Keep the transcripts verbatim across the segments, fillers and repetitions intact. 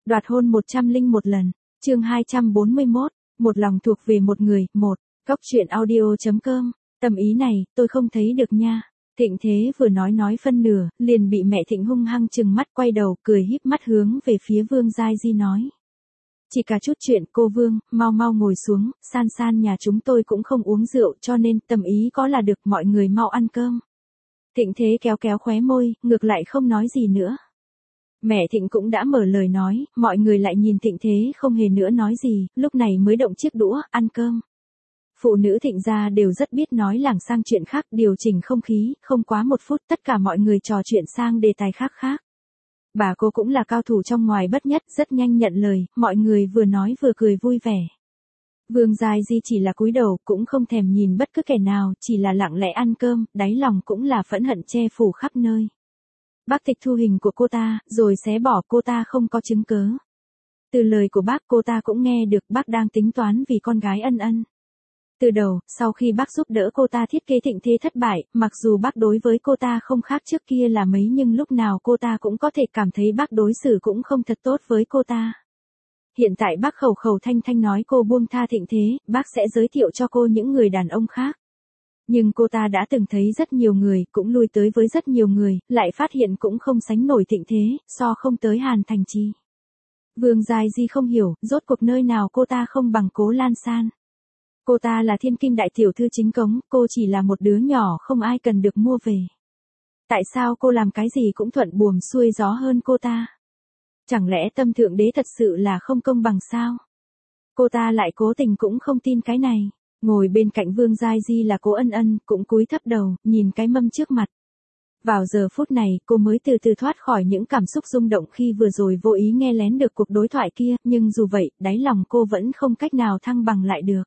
Đoạt hôn một trăm lẻ một lần. Chương hai trăm bốn mươi mốt. Một lòng thuộc về một người. một. Góc truyện audio chấm com. Tâm ý này, tôi không thấy được nha. Thịnh Thế vừa nói nói phân nửa, liền bị mẹ Thịnh hung hăng trừng mắt quay đầu, cười híp mắt hướng về phía Vương Giai Di nói. Chỉ cả chút chuyện, cô Vương, mau mau ngồi xuống, San San nhà chúng tôi cũng không uống rượu cho nên tâm ý có là được, mọi người mau ăn cơm. Thịnh Thế kéo kéo khóe môi, ngược lại không nói gì nữa. Mẹ Thịnh cũng đã mở lời nói, mọi người lại nhìn Thịnh Thế không hề nữa nói gì, lúc này mới động chiếc đũa, ăn cơm. Phụ nữ Thịnh gia đều rất biết nói lảng sang chuyện khác, điều chỉnh không khí, không quá một phút tất cả mọi người trò chuyện sang đề tài khác khác. Bà cô cũng là cao thủ trong ngoài bất nhất, rất nhanh nhận lời, mọi người vừa nói vừa cười vui vẻ. Vương Giai Di chỉ là cúi đầu, cũng không thèm nhìn bất cứ kẻ nào, chỉ là lặng lẽ ăn cơm, đáy lòng cũng là phẫn hận che phủ khắp nơi. Bác tịch thu hình của cô ta, rồi xé bỏ, cô ta không có chứng cớ. Từ lời của bác cô ta cũng nghe được bác đang tính toán vì con gái Ân Ân. Từ đầu, sau khi bác giúp đỡ cô ta thiết kế Thịnh Thế thất bại, mặc dù bác đối với cô ta không khác trước kia là mấy nhưng lúc nào cô ta cũng có thể cảm thấy bác đối xử cũng không thật tốt với cô ta. Hiện tại bác khẩu khẩu thanh thanh nói cô buông tha Thịnh Thế, bác sẽ giới thiệu cho cô những người đàn ông khác. Nhưng cô ta đã từng thấy rất nhiều người, cũng lui tới với rất nhiều người, lại phát hiện cũng không sánh nổi Thịnh Thế, so không tới Hàn Thành Chi. Vương Giai Di không hiểu, rốt cuộc nơi nào cô ta không bằng Cố Lan San. Cô ta là thiên kim đại tiểu thư chính cống, cô chỉ là một đứa nhỏ không ai cần được mua về. Tại sao cô làm cái gì cũng thuận buồm xuôi gió hơn cô ta? Chẳng lẽ tâm thượng đế thật sự là không công bằng sao? Cô ta lại cố tình cũng không tin cái này. Ngồi bên cạnh Vương Giai Di là Cố Ân Ân, cũng cúi thấp đầu, nhìn cái mâm trước mặt. Vào giờ phút này, cô mới từ từ thoát khỏi những cảm xúc rung động khi vừa rồi vô ý nghe lén được cuộc đối thoại kia, nhưng dù vậy, đáy lòng cô vẫn không cách nào thăng bằng lại được.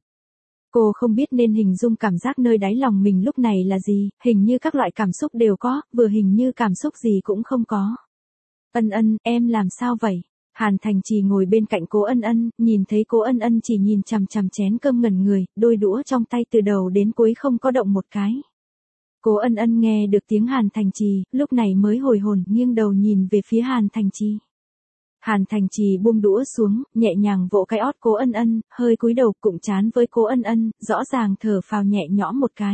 Cô không biết nên hình dung cảm giác nơi đáy lòng mình lúc này là gì, hình như các loại cảm xúc đều có, vừa hình như cảm xúc gì cũng không có. Ân Ân, em làm sao vậy? Hàn Thành Trì ngồi bên cạnh Cố Ân Ân, nhìn thấy Cố Ân Ân chỉ nhìn chằm chằm chén cơm ngẩn người, đôi đũa trong tay từ đầu đến cuối không có động một cái. Cố Ân Ân nghe được tiếng Hàn Thành Trì, lúc này mới hồi hồn, nghiêng đầu nhìn về phía Hàn Thành Trì. Hàn Thành Trì buông đũa xuống, nhẹ nhàng vỗ cái ót Cố Ân Ân, hơi cúi đầu cụm chán với Cố Ân Ân, rõ ràng thở phào nhẹ nhõm một cái.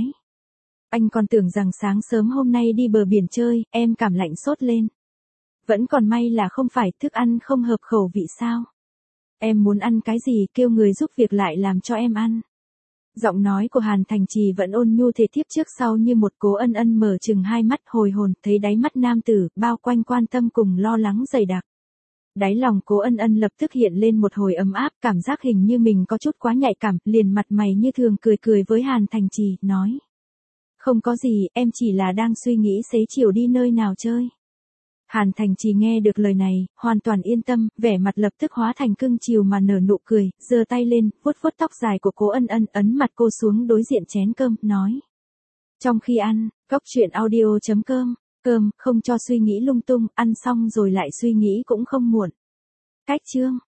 Anh còn tưởng rằng sáng sớm hôm nay đi bờ biển chơi, em cảm lạnh sốt lên. Vẫn còn may là không phải thức ăn không hợp khẩu vị sao. Em muốn ăn cái gì kêu người giúp việc lại làm cho em ăn. Giọng nói của Hàn Thành Trì vẫn ôn nhu thể tiếp trước sau như một. Cố Ân Ân mở chừng hai mắt hồi hồn, thấy đáy mắt nam tử, bao quanh quan tâm cùng lo lắng dày đặc. Đáy lòng Cố Ân Ân lập tức hiện lên một hồi ấm áp, cảm giác hình như mình có chút quá nhạy cảm, liền mặt mày như thường cười cười với Hàn Thành Trì, nói. Không có gì, em chỉ là đang suy nghĩ xế chiều đi nơi nào chơi. Hàn Thành Trì nghe được lời này, hoàn toàn yên tâm, vẻ mặt lập tức hóa thành cưng chiều mà nở nụ cười, giơ tay lên, vuốt vuốt tóc dài của Cố Ân Ân, ấn mặt cô xuống đối diện chén cơm, nói. Trong khi ăn, góc truyện audio chấm com, cơm, không cho suy nghĩ lung tung, ăn xong rồi lại suy nghĩ cũng không muộn. Cách chương.